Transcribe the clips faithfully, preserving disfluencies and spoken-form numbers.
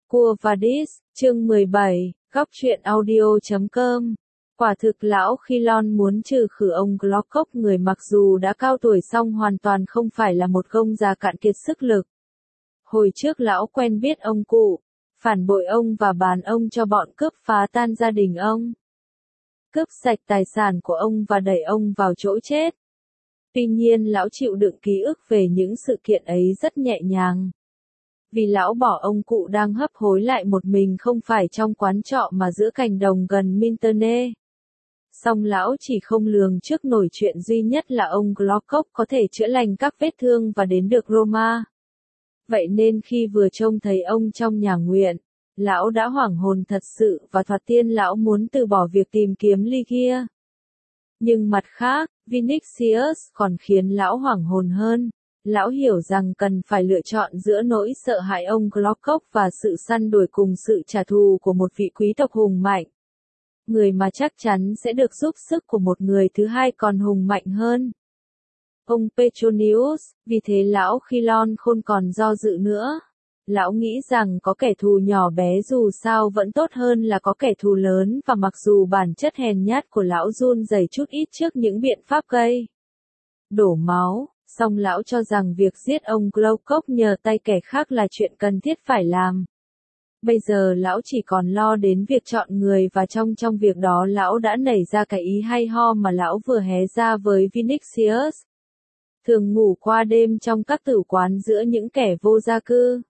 Quo Vadis, chương mười bảy, góc truyện audio chấm com. Quả thực lão Khilon muốn trừ khử ông Glockock, người mặc dù đã cao tuổi song hoàn toàn không phải là một gông già cạn kiệt sức lực. Hồi trước lão quen biết ông cụ, phản bội ông và bán ông cho bọn cướp phá tan gia đình ông. Cướp sạch tài sản của ông và đẩy ông vào chỗ chết. Tuy nhiên lão chịu đựng ký ức về những sự kiện ấy rất nhẹ nhàng. Vì lão bỏ ông cụ đang hấp hối lại một mình không phải trong quán trọ mà giữa cành đồng gần Minturne. Song lão chỉ không lường trước nổi chuyện duy nhất là ông Glockock có thể chữa lành các vết thương và đến được Roma. Vậy nên khi vừa trông thấy ông trong nhà nguyện, lão đã hoảng hồn thật sự và thoạt tiên lão muốn từ bỏ việc tìm kiếm Ligia. Nhưng mặt khác, Vinicius còn khiến lão hoảng hồn hơn. Lão hiểu rằng cần phải lựa chọn giữa nỗi sợ hãi ông Glockock và sự săn đuổi cùng sự trả thù của một vị quý tộc hùng mạnh. Người mà chắc chắn sẽ được giúp sức của một người thứ hai còn hùng mạnh hơn. Ông Petronius, vì thế lão Khilon không còn do dự nữa. Lão nghĩ rằng có kẻ thù nhỏ bé dù sao vẫn tốt hơn là có kẻ thù lớn, và mặc dù bản chất hèn nhát của lão run rẩy chút ít trước những biện pháp gây đổ máu, song lão cho rằng việc giết ông Glockock nhờ tay kẻ khác là chuyện cần thiết phải làm. Bây giờ lão chỉ còn lo đến việc chọn người, và trong trong việc đó lão đã nảy ra cái ý hay ho mà lão vừa hé ra với Vinicius. Thường ngủ qua đêm trong các tử quán giữa những kẻ vô gia cư,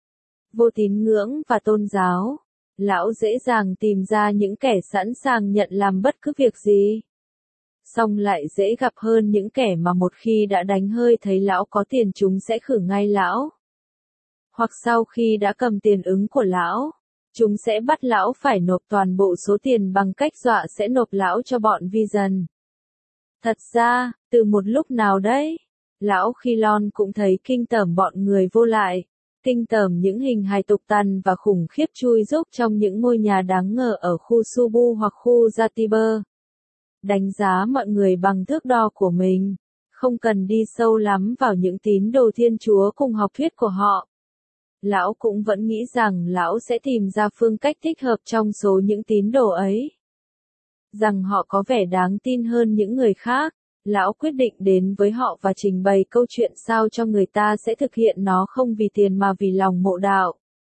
vô tín ngưỡng và tôn giáo. Lão dễ dàng tìm ra những kẻ sẵn sàng nhận làm bất cứ việc gì. Song lại dễ gặp hơn những kẻ mà một khi đã đánh hơi thấy lão có tiền chúng sẽ khử ngay lão. Hoặc sau khi đã cầm tiền ứng của lão, chúng sẽ bắt lão phải nộp toàn bộ số tiền bằng cách dọa sẽ nộp lão cho bọn Vision. Thật ra, từ một lúc nào đấy, lão Khilon cũng thấy kinh tởm bọn người vô lại, kinh tởm những hình hài tục tằn và khủng khiếp chui rúc trong những ngôi nhà đáng ngờ ở khu Subu hoặc khu Zatiber. Đánh giá mọi người bằng thước đo của mình, không cần đi sâu lắm vào những tín đồ Thiên Chúa cùng học thuyết của họ. Lão cũng vẫn nghĩ rằng lão sẽ tìm ra phương cách thích hợp trong số những tín đồ ấy. Rằng họ có vẻ đáng tin hơn những người khác, lão quyết định đến với họ và trình bày câu chuyện sao cho người ta sẽ thực hiện nó không vì tiền mà vì lòng mộ đạo.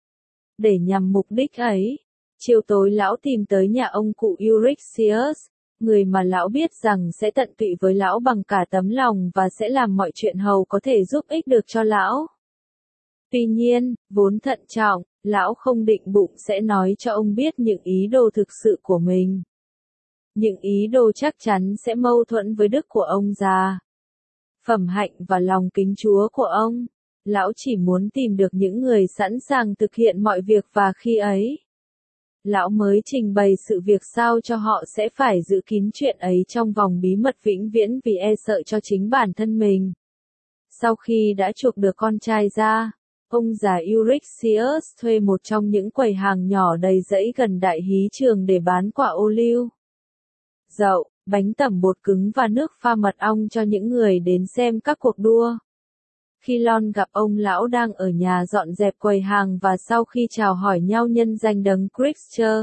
Để nhằm mục đích ấy, chiều tối lão tìm tới nhà ông cụ Eurixius, người mà lão biết rằng sẽ tận tụy với lão bằng cả tấm lòng và sẽ làm mọi chuyện hầu có thể giúp ích được cho lão. Tuy nhiên, vốn thận trọng, lão không định bụng sẽ nói cho ông biết những ý đồ thực sự của mình. Những ý đồ chắc chắn sẽ mâu thuẫn với đức của ông già, phẩm hạnh và lòng kính Chúa của ông. Lão chỉ muốn tìm được những người sẵn sàng thực hiện mọi việc, và khi ấy, lão mới trình bày sự việc sao cho họ sẽ phải giữ kín chuyện ấy trong vòng bí mật vĩnh viễn vì e sợ cho chính bản thân mình. Sau khi đã chuộc được con trai ra, ông già Eurixius thuê một trong những quầy hàng nhỏ đầy rẫy gần đại hí trường để bán quả ô liu, dậu, bánh tẩm bột cứng và nước pha mật ong cho những người đến xem các cuộc đua. Khilon gặp ông lão đang ở nhà dọn dẹp quầy hàng, và sau khi chào hỏi nhau nhân danh đấng Christ,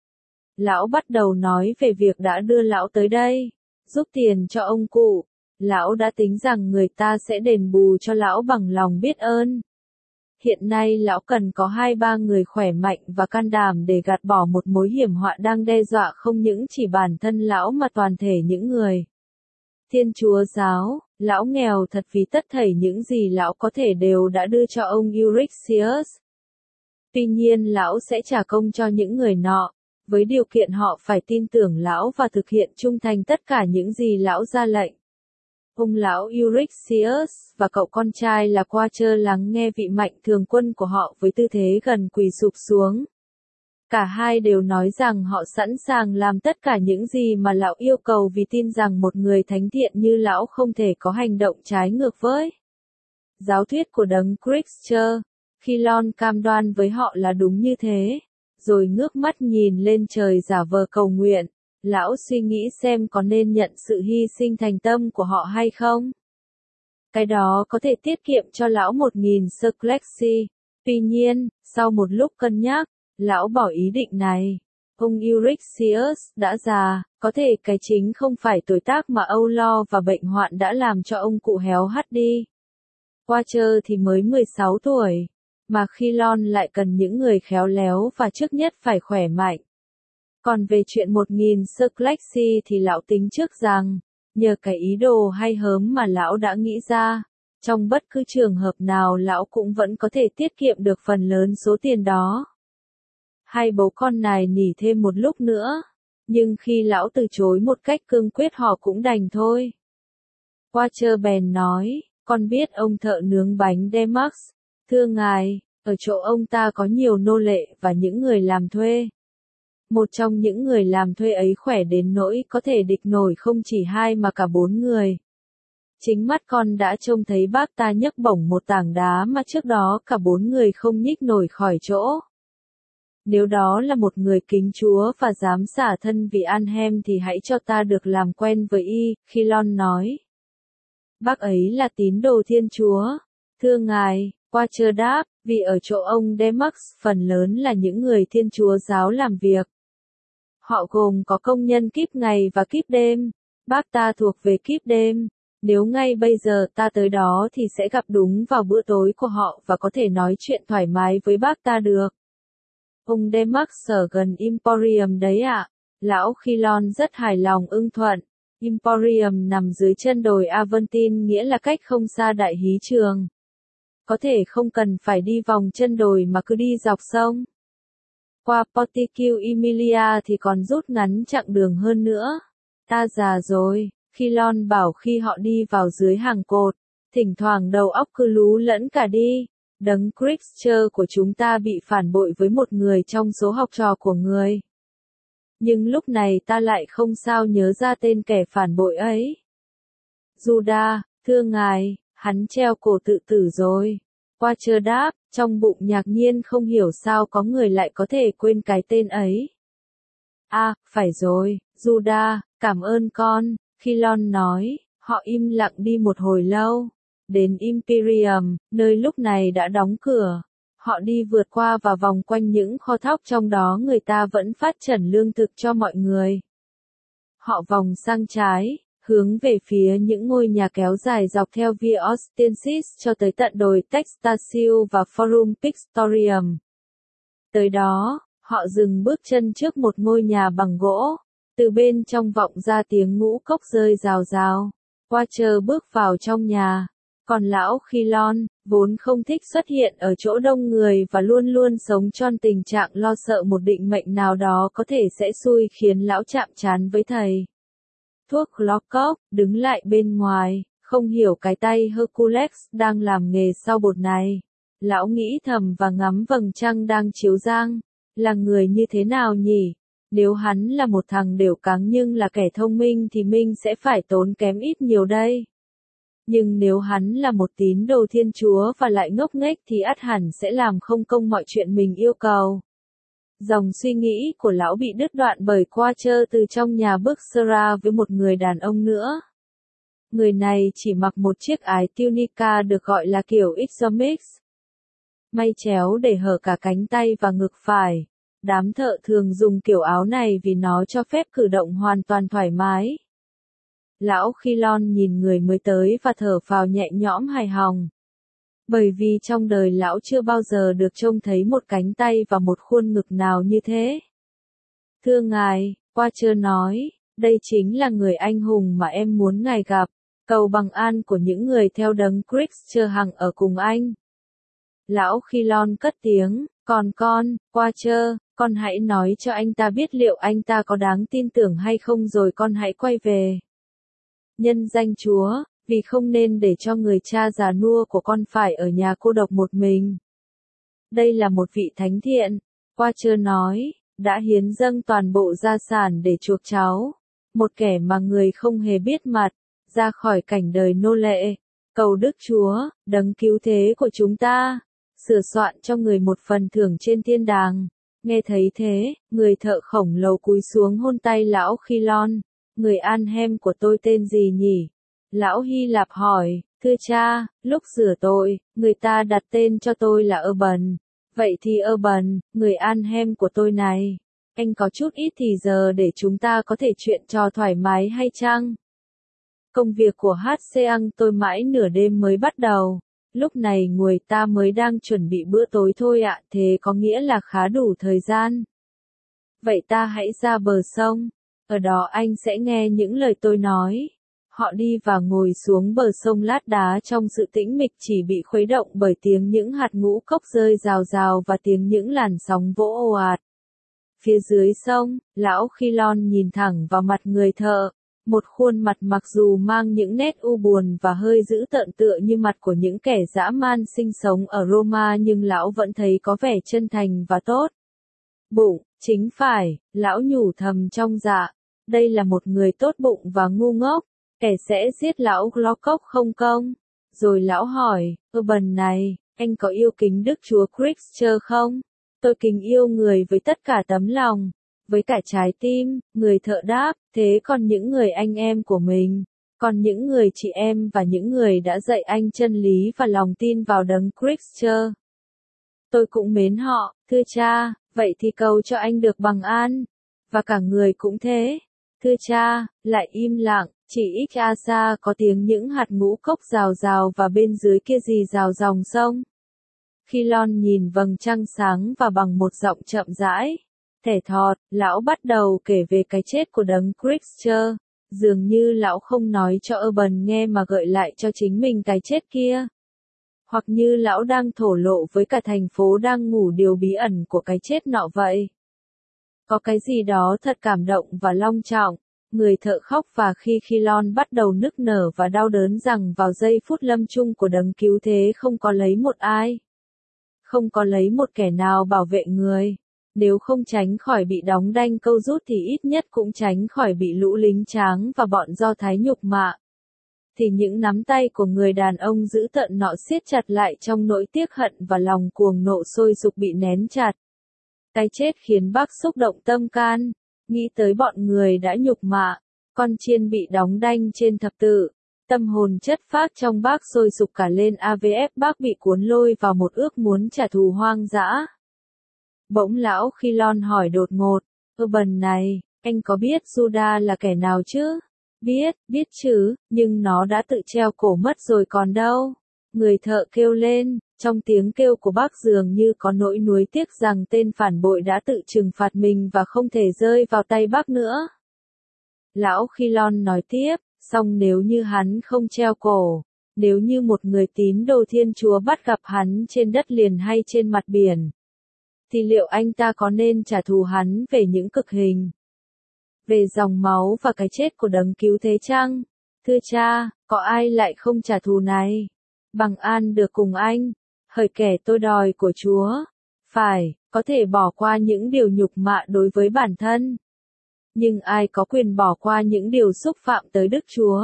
lão bắt đầu nói về việc đã đưa lão tới đây, giúp tiền cho ông cụ. Lão đã tính rằng người ta sẽ đền bù cho lão bằng lòng biết ơn. Hiện nay lão cần có hai ba người khỏe mạnh và can đảm để gạt bỏ một mối hiểm họa đang đe dọa không những chỉ bản thân lão mà toàn thể những người Thiên Chúa giáo. Lão nghèo thật vì tất thảy những gì lão có thể đều đã đưa cho ông Eurixius. Tuy nhiên lão sẽ trả công cho những người nọ, với điều kiện họ phải tin tưởng lão và thực hiện trung thành tất cả những gì lão ra lệnh. Ông lão Eurixius và cậu con trai là Quacher lắng nghe vị mạnh thường quân của họ với tư thế gần quỳ sụp xuống. Cả hai đều nói rằng họ sẵn sàng làm tất cả những gì mà lão yêu cầu vì tin rằng một người thánh thiện như lão không thể có hành động trái ngược với giáo thuyết của đấng Christ. Khilon cam đoan với họ là đúng như thế, rồi ngước mắt nhìn lên trời giả vờ cầu nguyện. Lão suy nghĩ xem có nên nhận sự hy sinh thành tâm của họ hay không. Cái đó có thể tiết kiệm cho lão một nghìn sesterces. Tuy nhiên, sau một lúc cân nhắc, lão bỏ ý định này. Ông Eurystheus đã già, có thể cái chính không phải tuổi tác mà âu lo và bệnh hoạn đã làm cho ông cụ héo hắt đi. Watcher thì mới mười sáu tuổi, mà Khilon lại cần những người khéo léo và trước nhất phải khỏe mạnh. Còn về chuyện một nghìn Sklexi thì lão tính trước rằng, nhờ cái ý đồ hay hớm mà lão đã nghĩ ra, trong bất cứ trường hợp nào lão cũng vẫn có thể tiết kiệm được phần lớn số tiền đó. Hai bố con này nỉ thêm một lúc nữa, nhưng khi lão từ chối một cách cương quyết họ cũng đành thôi. Watcher bèn nói, con biết ông thợ nướng bánh Demax, thưa ngài, ở chỗ ông ta có nhiều nô lệ và những người làm thuê. Một trong những người làm thuê ấy khỏe đến nỗi có thể địch nổi không chỉ hai mà cả bốn người. Chính mắt con đã trông thấy bác ta nhấc bổng một tảng đá mà trước đó cả bốn người không nhích nổi khỏi chỗ. Nếu đó là một người kính Chúa và dám xả thân vì Arnhem thì hãy cho ta được làm quen với y, Khilon nói. Bác ấy là tín đồ Thiên Chúa. Thưa ngài, Watcher đáp, vì ở chỗ ông Demax phần lớn là những người Thiên Chúa giáo làm việc. Họ gồm có công nhân kíp ngày và kíp đêm. Bác ta thuộc về kíp đêm. Nếu ngay bây giờ ta tới đó thì sẽ gặp đúng vào bữa tối của họ và có thể nói chuyện thoải mái với bác ta được. Ông Demax ở gần Emporium đấy ạ. À? Lão Khilon rất hài lòng ưng thuận. Emporium nằm dưới chân đồi Aventine nghĩa là cách không xa đại hí trường. Có thể không cần phải đi vòng chân đồi mà cứ đi dọc sông. Qua Portico Emilia thì còn rút ngắn chặng đường hơn nữa. Ta già rồi, Khilon bảo khi họ đi vào dưới hàng cột, thỉnh thoảng đầu óc cứ lú lẫn cả đi. Đấng Christchurch của chúng ta bị phản bội với một người trong số học trò của người. Nhưng lúc này ta lại không sao nhớ ra tên kẻ phản bội ấy. Judas, thưa ngài, hắn treo cổ tự tử rồi. Watcher đáp, trong bụng ngạc nhiên không hiểu sao có người lại có thể quên cái tên ấy. À, phải rồi, Judas, cảm ơn con, Khilon nói, họ im lặng đi một hồi lâu. Đến Imperium, nơi lúc này đã đóng cửa. Họ đi vượt qua và vòng quanh những kho thóc trong đó người ta vẫn phát trần lương thực cho mọi người. Họ vòng sang trái, hướng về phía những ngôi nhà kéo dài dọc theo Via Ostensis cho tới tận đồi Textasil và Forum Pictorium. Tới đó, họ dừng bước chân trước một ngôi nhà bằng gỗ. Từ bên trong vọng ra tiếng ngũ cốc rơi rào rào. Watcher bước vào trong nhà. Còn lão Khilon, vốn không thích xuất hiện ở chỗ đông người và luôn luôn sống trong tình trạng lo sợ một định mệnh nào đó có thể sẽ xui khiến lão chạm trán với thầy. Thuốc Glockock, đứng lại bên ngoài, không hiểu cái tay Hercules đang làm nghề sau bột này. Lão nghĩ thầm và ngắm vầng trăng đang chiếu giang. Là người như thế nào nhỉ? Nếu hắn là một thằng đều cáng nhưng là kẻ thông minh thì mình sẽ phải tốn kém ít nhiều đây. Nhưng nếu hắn là một tín đồ Thiên Chúa và lại ngốc nghếch thì ắt hẳn sẽ làm không công mọi chuyện mình yêu cầu. Dòng suy nghĩ của lão bị đứt đoạn bởi Watcher từ trong nhà bước ra với một người đàn ông nữa. Người này chỉ mặc một chiếc ái tunica được gọi là kiểu Ixomix. May chéo để hở cả cánh tay và ngực phải. Đám thợ thường dùng kiểu áo này vì nó cho phép cử động hoàn toàn thoải mái. Lão Khilon nhìn người mới tới và thở phào nhẹ nhõm hài hòng. Bởi vì trong đời lão chưa bao giờ được trông thấy một cánh tay và một khuôn ngực nào như thế. Thưa ngài, Watcher nói, đây chính là người anh hùng mà em muốn ngài gặp, cầu bằng an của những người theo đấng Christchurch hằng ở cùng anh. Lão Khilon cất tiếng, còn con, Watcher, con hãy nói cho anh ta biết liệu anh ta có đáng tin tưởng hay không rồi con hãy quay về. Nhân danh Chúa, vì không nên để cho người cha già nua của con phải ở nhà cô độc một mình. Đây là một vị thánh thiện, Watcher nói, đã hiến dâng toàn bộ gia sản để chuộc cháu, một kẻ mà người không hề biết mặt, ra khỏi cảnh đời nô lệ, cầu Đức Chúa, đấng cứu thế của chúng ta, sửa soạn cho người một phần thưởng trên thiên đàng. Nghe thấy thế, người thợ khổng lồ cúi xuống hôn tay lão Khilon. Người Arnhem của tôi tên gì nhỉ? Lão Hy Lạp hỏi, Thưa cha, lúc rửa tội, người ta đặt tên cho tôi là Urban. Vậy thì Urban, người Arnhem của tôi này, anh có chút ít thì giờ để chúng ta có thể chuyện trò thoải mái hay chăng? Công việc của hát xê ăn tôi mãi nửa đêm mới bắt đầu. Lúc này người ta mới đang chuẩn bị bữa tối thôi ạ, thế có nghĩa là khá đủ thời gian. Vậy ta hãy ra bờ sông. Ở đó anh sẽ nghe những lời tôi nói. Họ đi và ngồi xuống bờ sông lát đá trong sự tĩnh mịch chỉ bị khuấy động bởi tiếng những hạt ngũ cốc rơi rào rào và tiếng những làn sóng vỗ ồ ạt. Phía dưới sông, lão Khilon nhìn thẳng vào mặt người thợ. Một khuôn mặt mặc dù mang những nét u buồn và hơi dữ tợn tựa như mặt của những kẻ dã man sinh sống ở Roma nhưng lão vẫn thấy có vẻ chân thành và tốt. Bụng, chính phải, lão nhủ thầm trong dạ. Đây là một người tốt bụng và ngu ngốc. Kẻ sẽ giết lão Glockock không công? Rồi lão hỏi, Urban này, anh có yêu kính Đức Chúa Christ không? Tôi kính yêu người với tất cả tấm lòng, với cả trái tim, người thợ đáp, thế còn những người anh em của mình, còn những người chị em và những người đã dạy anh chân lý và lòng tin vào đấng Christ. Tôi cũng mến họ, thưa cha, vậy thì cầu cho anh được bằng an, và cả người cũng thế. Thưa cha, lại im lặng, chỉ ít a xa có tiếng những hạt ngũ cốc rào rào và bên dưới kia rì rào dòng sông. Khilon nhìn vầng trăng sáng và bằng một giọng chậm rãi, thẻ thọt, lão bắt đầu kể về cái chết của đấng Christ. Dường như lão không nói cho Urban nghe mà gợi lại cho chính mình cái chết kia. Hoặc như lão đang thổ lộ với cả thành phố đang ngủ điều bí ẩn của cái chết nọ vậy. Có cái gì đó thật cảm động và long trọng. Người thợ khóc và khi Khilon bắt đầu nức nở và đau đớn rằng vào giây phút lâm chung của đấng cứu thế không có lấy một ai. Không có lấy một kẻ nào bảo vệ người. Nếu không tránh khỏi bị đóng đanh câu rút thì ít nhất cũng tránh khỏi bị lũ lính tráng và bọn Do Thái nhục mạ. Thì những nắm tay của người đàn ông giữ tợn nọ siết chặt lại trong nỗi tiếc hận và lòng cuồng nộ sôi sục bị nén chặt. Cái chết khiến bác xúc động tâm can. Nghĩ tới bọn người đã nhục mạ, con chiên bị đóng đanh trên thập tự, tâm hồn chất phác trong bác sôi sục cả lên a vê ép bác bị cuốn lôi vào một ước muốn trả thù hoang dã. Bỗng lão Khilon hỏi đột ngột, Urban này, anh có biết Judas là kẻ nào chứ? Biết, biết chứ, nhưng nó đã tự treo cổ mất rồi còn đâu. Người thợ kêu lên, trong tiếng kêu của bác dường như có nỗi nuối tiếc rằng tên phản bội đã tự trừng phạt mình và không thể rơi vào tay bác nữa. Lão Khilon nói tiếp, song nếu như hắn không treo cổ, nếu như một người tín đồ Thiên Chúa bắt gặp hắn trên đất liền hay trên mặt biển, thì liệu anh ta có nên trả thù hắn về những cực hình, về dòng máu và cái chết của đấng cứu thế chăng? Thưa cha, có ai lại không trả thù này? Bằng an được cùng anh, hỡi kẻ tôi đòi của Chúa. Phải, có thể bỏ qua những điều nhục mạ đối với bản thân. Nhưng ai có quyền bỏ qua những điều xúc phạm tới Đức Chúa?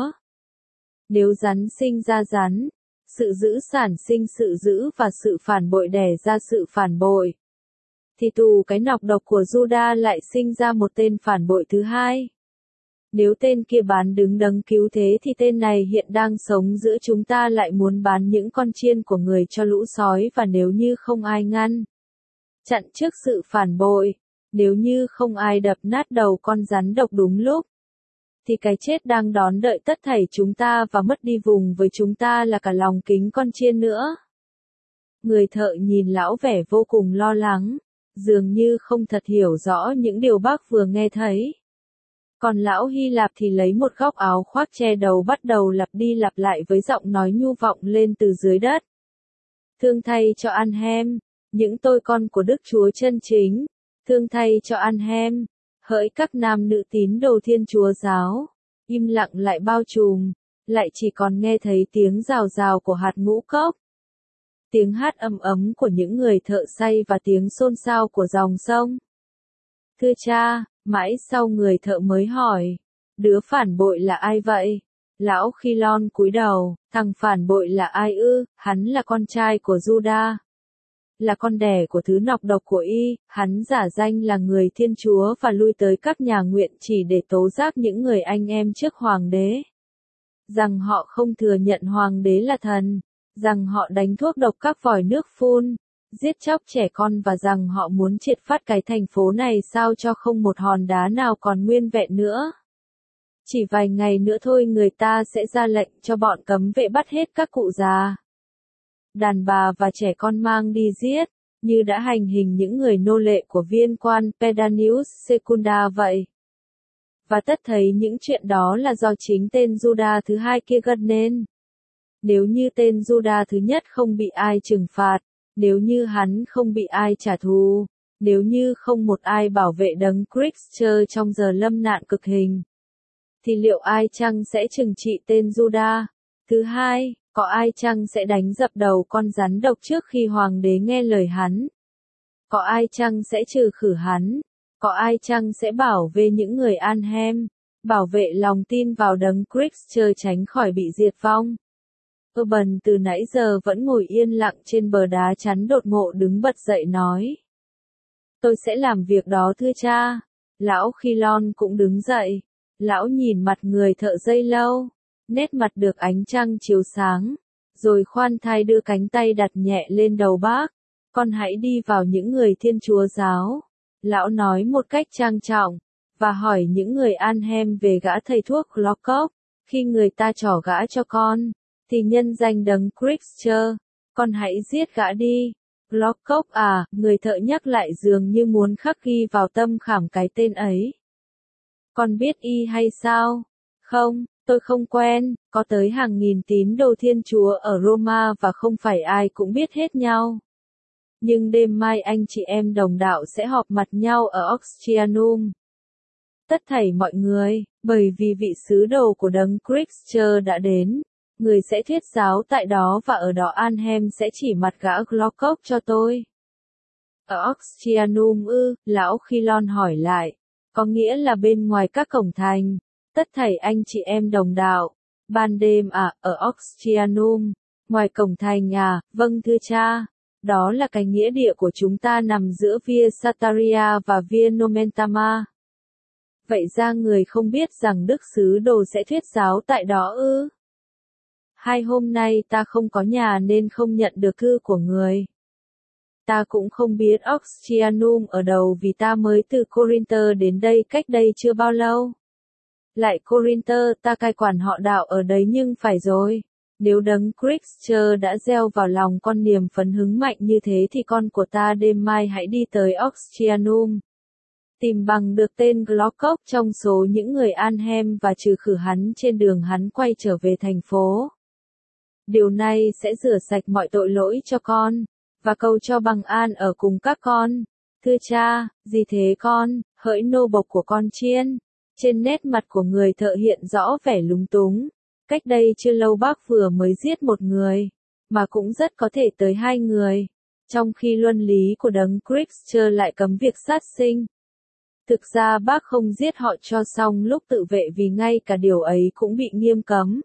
Nếu rắn sinh ra rắn, sự giữ sản sinh sự giữ và sự phản bội đẻ ra sự phản bội, thì tù cái nọc độc của Judas lại sinh ra một tên phản bội thứ hai. Nếu tên kia bán đứng đấng cứu thế thì tên này hiện đang sống giữa chúng ta lại muốn bán những con chiên của người cho lũ sói, và nếu như không ai ngăn chặn trước sự phản bội, nếu như không ai đập nát đầu con rắn độc đúng lúc, thì cái chết đang đón đợi tất thảy chúng ta và mất đi vùng với chúng ta là cả lòng kính con chiên nữa. Người thợ nhìn lão vẻ vô cùng lo lắng, dường như không thật hiểu rõ những điều bác vừa nghe thấy. Còn lão Hy Lạp thì lấy một góc áo khoác che đầu bắt đầu lặp đi lặp lại với giọng nói nhu vọng lên từ dưới đất. Thương thay cho Arnhem, những tôi con của Đức Chúa chân chính, thương thay cho Arnhem, hỡi các nam nữ tín đồ Thiên Chúa giáo. Im lặng lại bao trùm, lại chỉ còn nghe thấy tiếng rào rào của hạt ngũ cốc, tiếng hát ầm ấm của những người thợ xay và tiếng xôn xao của dòng sông. Thưa cha, mãi sau người thợ mới hỏi, đứa phản bội là ai vậy? Lão Khilon cúi đầu, thằng phản bội là ai ư? Hắn là con trai của Judas, là con đẻ của thứ nọc độc của y. Hắn giả danh là người Thiên Chúa và lui tới các nhà nguyện chỉ để tố giác những người anh em trước hoàng đế. rằng họ không thừa nhận hoàng đế là thần, rằng họ đánh thuốc độc các vòi nước phun, giết chóc trẻ con và rằng họ muốn triệt phát cái thành phố này sao cho không một hòn đá nào còn nguyên vẹn nữa. Chỉ vài ngày nữa thôi người ta sẽ ra lệnh cho bọn cấm vệ bắt hết các cụ già, đàn bà và trẻ con mang đi giết, như đã hành hình những người nô lệ của viên quan Pedanius Secunda vậy. Và tất thấy những chuyện đó là do chính tên Juda thứ hai kia gây nên. Nếu như tên Juda thứ nhất không bị ai trừng phạt, nếu như hắn không bị ai trả thù, nếu như không một ai bảo vệ đấng Christ trong giờ lâm nạn cực hình, thì liệu ai chăng sẽ trừng trị tên Juda thứ hai? Có ai chăng sẽ đánh dập đầu con rắn độc trước khi hoàng đế nghe lời hắn? Có ai chăng sẽ trừ khử hắn? Có ai chăng sẽ bảo vệ những người Anhem, bảo vệ lòng tin vào đấng Christ tránh khỏi bị diệt vong? Urban từ nãy giờ vẫn ngồi yên lặng trên bờ đá chắn đột ngột đứng bật dậy nói. Tôi sẽ làm việc đó thưa cha. Lão Khilon cũng đứng dậy. Lão nhìn mặt người thợ dây lâu, nét mặt được ánh trăng chiếu sáng, rồi khoan thai đưa cánh tay đặt nhẹ lên đầu bác. Con hãy đi vào những người Thiên Chúa giáo. Lão nói một cách trang trọng, và hỏi những người Anhem về gã thầy thuốc Glockock. Khi người ta trỏ gã cho con, thì nhân danh đấng Christ, con hãy giết gã đi. Glockock à, người thợ nhắc lại dường như muốn khắc ghi vào tâm khảm cái tên ấy. Con biết y hay sao? Không, tôi không quen, có tới hàng nghìn tín đồ Thiên Chúa ở Roma và không phải ai cũng biết hết nhau. Nhưng đêm mai anh chị em đồng đạo sẽ họp mặt nhau ở Oxtianum. Tất thảy mọi người, bởi vì vị sứ đồ của đấng Christ đã đến, người sẽ thuyết giáo tại đó và ở đó Anhem sẽ chỉ mặt gã Glockock cho tôi. Ở Oxtianum ư, lão Khilon hỏi lại, có nghĩa là bên ngoài các cổng thành. Tất thảy anh chị em đồng đạo, ban đêm à, ở Oxtianum, ngoài cổng thành à, vâng thưa cha. Đó là cái nghĩa địa của chúng ta nằm giữa Via Sataria và Via Nomentama. Vậy ra người không biết rằng Đức Sứ Đồ sẽ thuyết giáo tại đó ư? Hai hôm nay ta không có nhà nên không nhận được thư của người. Ta cũng không biết Oxtianum ở đâu vì ta mới từ Corinth đến đây cách đây chưa bao lâu. Lại Corinth, ta cai quản họ đạo ở đấy nhưng phải rồi. Nếu đấng Christ đã gieo vào lòng con niềm phấn hứng mạnh như thế thì con của ta đêm mai hãy đi tới Oxtianum. Tìm bằng được tên Glockock trong số những người Anhem và trừ khử hắn trên đường hắn quay trở về thành phố. Điều này sẽ rửa sạch mọi tội lỗi cho con, và cầu cho bằng an ở cùng các con. Thưa cha, gì thế con, hỡi nô bộc của con chiên. Trên nét mặt của người thợ hiện rõ vẻ lúng túng. Cách đây chưa lâu bác vừa mới giết một người, mà cũng rất có thể tới hai người, trong khi luân lý của đấng Christ lại cấm việc sát sinh. Thực ra bác không giết họ cho xong lúc tự vệ vì ngay cả điều ấy cũng bị nghiêm cấm.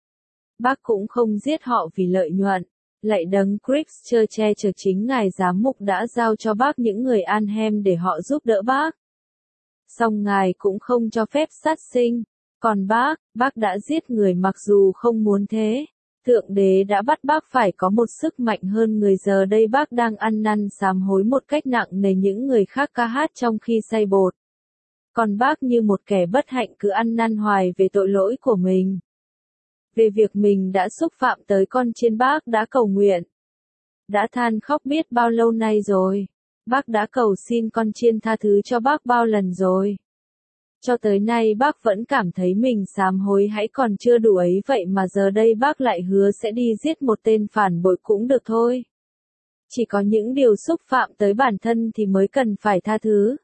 Bác cũng không giết họ vì lợi nhuận. Lạy đấng Christ che chở chính ngài giám mục đã giao cho bác những người Anhem để họ giúp đỡ bác. Song ngài cũng không cho phép sát sinh. Còn bác, bác đã giết người mặc dù không muốn thế. Thượng đế đã bắt bác phải có một sức mạnh hơn người, giờ đây bác đang ăn năn sám hối một cách nặng nề những người khác ca hát trong khi say bột. Còn bác như một kẻ bất hạnh cứ ăn năn hoài về tội lỗi của mình. Về việc mình đã xúc phạm tới con chiên bác đã cầu nguyện. Đã than khóc biết bao lâu nay rồi. Bác đã cầu xin con chiên tha thứ cho bác bao lần rồi. Cho tới nay bác vẫn cảm thấy mình sám hối hãy còn chưa đủ ấy vậy mà giờ đây bác lại hứa sẽ đi giết một tên phản bội cũng được thôi. Chỉ có những điều xúc phạm tới bản thân thì mới cần phải tha thứ.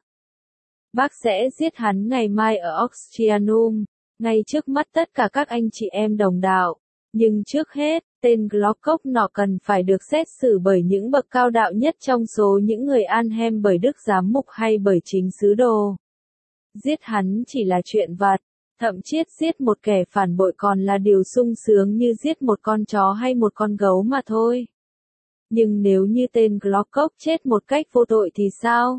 Bác sẽ giết hắn ngày mai ở Oxtianum, ngay trước mắt tất cả các anh chị em đồng đạo. Nhưng trước hết, tên Glockock nọ cần phải được xét xử bởi những bậc cao đạo nhất trong số những người Anhem, bởi Đức Giám Mục hay bởi chính sứ đồ. Giết hắn chỉ là chuyện vặt, thậm chí giết một kẻ phản bội còn là điều sung sướng như giết một con chó hay một con gấu mà thôi. Nhưng nếu như tên Glockock chết một cách vô tội thì sao?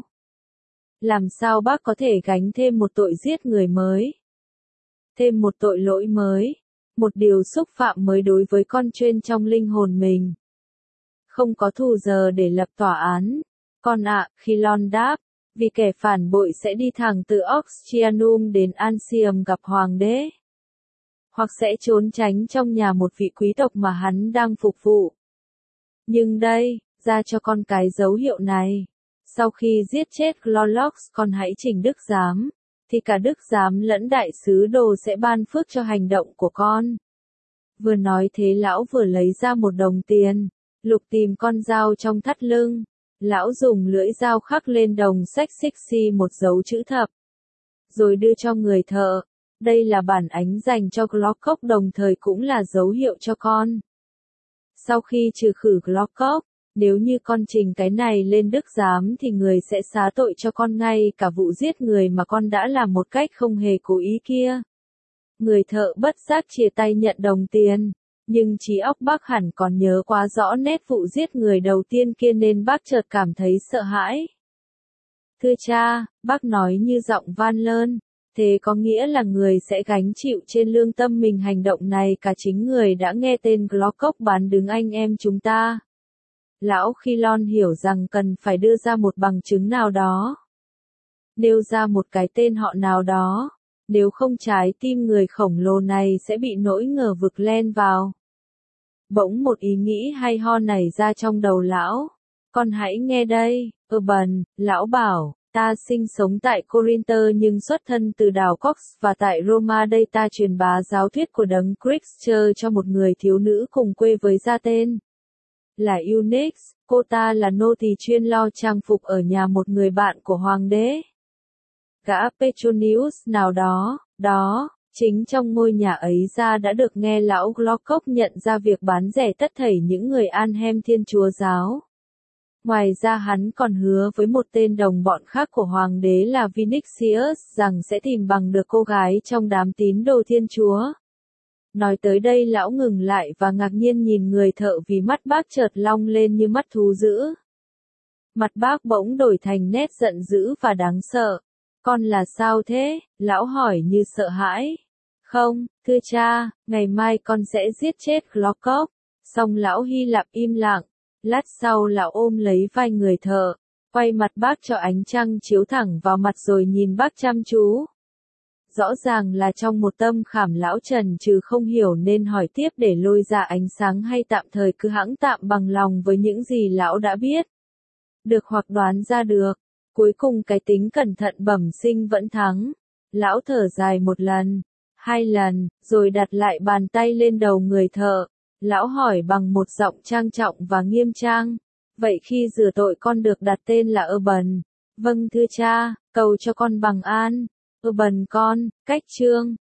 Làm sao bác có thể gánh thêm một tội giết người mới? Thêm một tội lỗi mới? Một điều xúc phạm mới đối với con chuyên trong linh hồn mình. Không có thù giờ để lập tòa án. Con ạ, khi Lon đáp, vì kẻ phản bội sẽ đi thẳng từ Oxyanium đến Ancium gặp hoàng đế. Hoặc sẽ trốn tránh trong nhà một vị quý tộc mà hắn đang phục vụ. Nhưng đây, ra cho con cái dấu hiệu này. Sau khi giết chết Glorlox con hãy trình đức giám, thì cả đức giám lẫn đại sứ đồ sẽ ban phước cho hành động của con. Vừa nói thế lão vừa lấy ra một đồng tiền, lục tìm con dao trong thắt lưng. Lão dùng lưỡi dao khắc lên đồng sách xích xi một dấu chữ thập. Rồi đưa cho người thợ. Đây là bản ánh dành cho Glockock đồng thời cũng là dấu hiệu cho con. Sau khi trừ khử Glockock, nếu như con trình cái này lên đức giám thì người sẽ xá tội cho con ngay cả vụ giết người mà con đã làm một cách không hề cố ý kia. Người thợ bất giác chia tay nhận đồng tiền. Nhưng trí óc bác hẳn còn nhớ quá rõ nét vụ giết người đầu tiên kia nên bác chợt cảm thấy sợ hãi. Thưa cha, bác nói như giọng van lơn, thế có nghĩa là người sẽ gánh chịu trên lương tâm mình hành động này cả chính người đã nghe tên Glockock bán đứng anh em chúng ta. Lão Khilon hiểu rằng cần phải đưa ra một bằng chứng nào đó. Nêu ra một cái tên họ nào đó. Nếu không trái tim người khổng lồ này sẽ bị nỗi ngờ vực len vào. Bỗng một ý nghĩ hay ho nảy ra trong đầu lão. Con hãy nghe đây, Urban, lão bảo, ta sinh sống tại Corinth nhưng xuất thân từ đảo Cox và tại Roma đây ta truyền bá giáo thuyết của đấng Christ cho một người thiếu nữ cùng quê với gia tên là Eunice, cô ta là nô tỳ chuyên lo trang phục ở nhà một người bạn của hoàng đế. Gã Petronius nào đó, đó, chính trong ngôi nhà ấy ra đã được nghe lão Glockock nhận ra việc bán rẻ tất thảy những người Anhem Thiên Chúa giáo. Ngoài ra hắn còn hứa với một tên đồng bọn khác của hoàng đế là Vinicius rằng sẽ tìm bằng được cô gái trong đám tín đồ Thiên Chúa. Nói tới đây lão ngừng lại và ngạc nhiên nhìn người thợ vì mắt bác chợt long lên như mắt thú dữ. Mặt bác bỗng đổi thành nét giận dữ và đáng sợ. Con là sao thế? Lão hỏi như sợ hãi. Không, thưa cha, ngày mai con sẽ giết chết Glockock. Xong lão Hy Lạp im lặng. Lát sau lão ôm lấy vai người thợ, quay mặt bác cho ánh trăng chiếu thẳng vào mặt rồi nhìn bác chăm chú. Rõ ràng là trong một tâm khảm lão trần trừ không hiểu nên hỏi tiếp để lôi ra ánh sáng hay tạm thời cứ hẵng tạm bằng lòng với những gì lão đã biết. Được hoặc đoán ra được. Cuối cùng cái tính cẩn thận bẩm sinh vẫn thắng. Lão thở dài một lần, hai lần, rồi đặt lại bàn tay lên đầu người thợ. Lão hỏi bằng một giọng trang trọng và nghiêm trang. Vậy khi rửa tội con được đặt tên là Urban. Vâng thưa cha, cầu cho con bằng an. Urban con, cách chương.